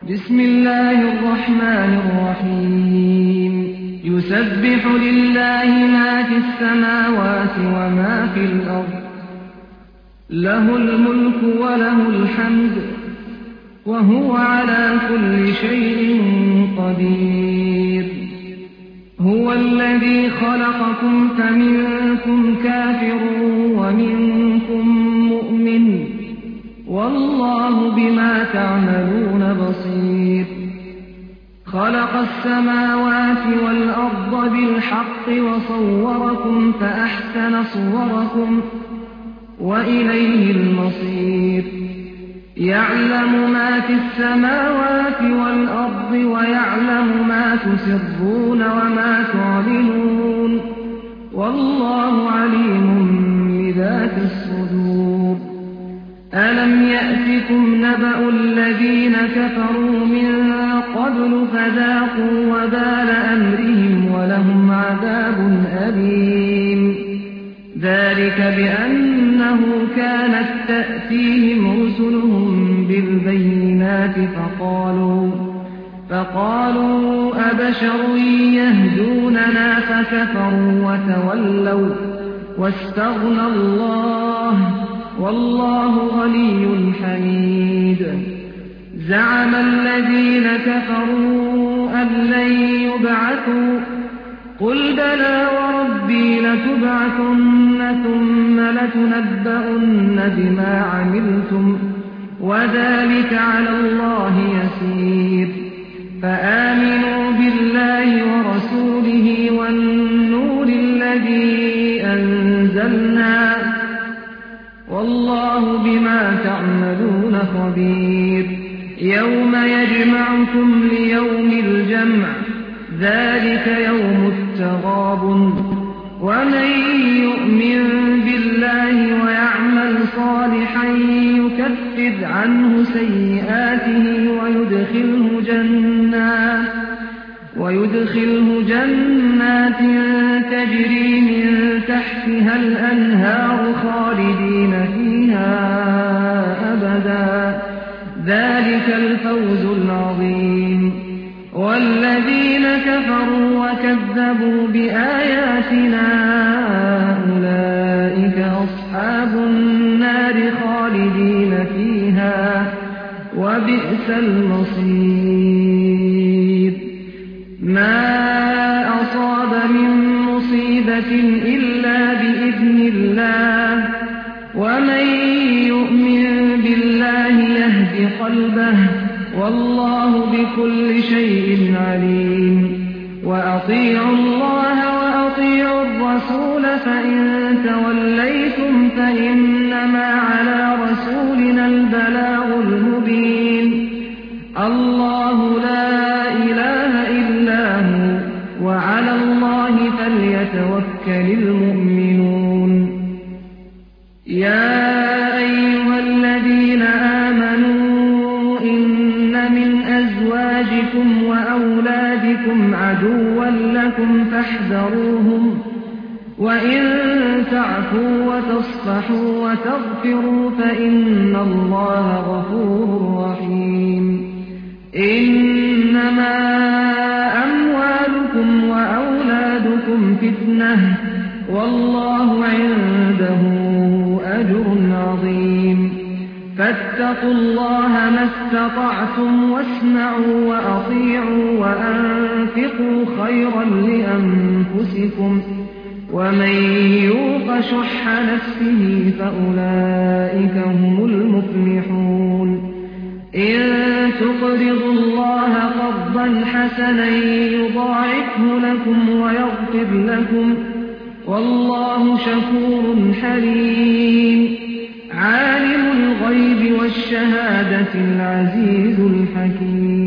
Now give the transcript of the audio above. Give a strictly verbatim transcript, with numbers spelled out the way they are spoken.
بسم الله الرحمن الرحيم يسبح لله ما في السماوات وما في الأرض له الملك وله الحمد وهو على كل شيء قدير هو الذي خلقكم فمنكم كافر ومنكم مؤمن والله بما تعملون بصير خلق السماوات والأرض بالحق وصوركم فأحسن صوركم وإليه المصير يعلم ما في السماوات والأرض ويعلم ما تسرون وما تعلنون والله عليم بذات الصدور ألم يأتكم نبأ الذين كفروا من قبل فذاقوا وبال أمرهم ولهم عذاب أليم ذلك بأنه كانت تأتيهم رسلهم بالبينات فقالوا فقالوا أبشر يهدوننا فكفروا وتولوا واستغنى الله والله غني حميد زعم الذين كفروا أن لن يبعثوا قل بلى وربي لتبعثن ثم لتنبؤن بما عملتم وذلك على الله يسير فآمنوا بالله ورسوله والنور الذي أنزلنا والله بما تعملون خبير يوم يجمعكم ليوم الجمع ذلك يوم التغابن ومن يؤمن بالله ويعمل صالحا يكفر عنه سيئاته ويدخله جنات ويدخله جنات تجري من تحتها الأنهار خالدين فيها أبدا ذلك الفوز العظيم والذين كفروا وكذبوا بآياتنا أولئك أصحاب النار خالدين فيها وبئس المصير ما أصاب من مصيبة إلا بإذن الله ومن يؤمن بالله يهد قلبه والله بكل شيء عليم وأطيعوا الله وأطيعوا الرسول فإن توليتم فإنما على رسولنا البلاغ المبين الله لا إله إلا هو وعلى الله فليتوكل المؤمنون يا أيها الذين آمنوا إن من أزواجكم وأولادكم عدوا لكم فاحذروهم وإن تعفوا وتصفحوا وتغفروا فإن الله غفور رحيم إنما أموالكم وأولادكم فتنة والله عنده أجر عظيم فاتقوا الله ما استطعتم واسمعوا وأطيعوا وأنفقوا خيرا لأنفسكم ومن يوق شح نفسه فأولئك هم المفلحون إن تقرضوا الله قرضا حسنا يضاعفه لكم ويغفر لكم والله شكور حليم عالم الغيب والشهادة العزيز الحكيم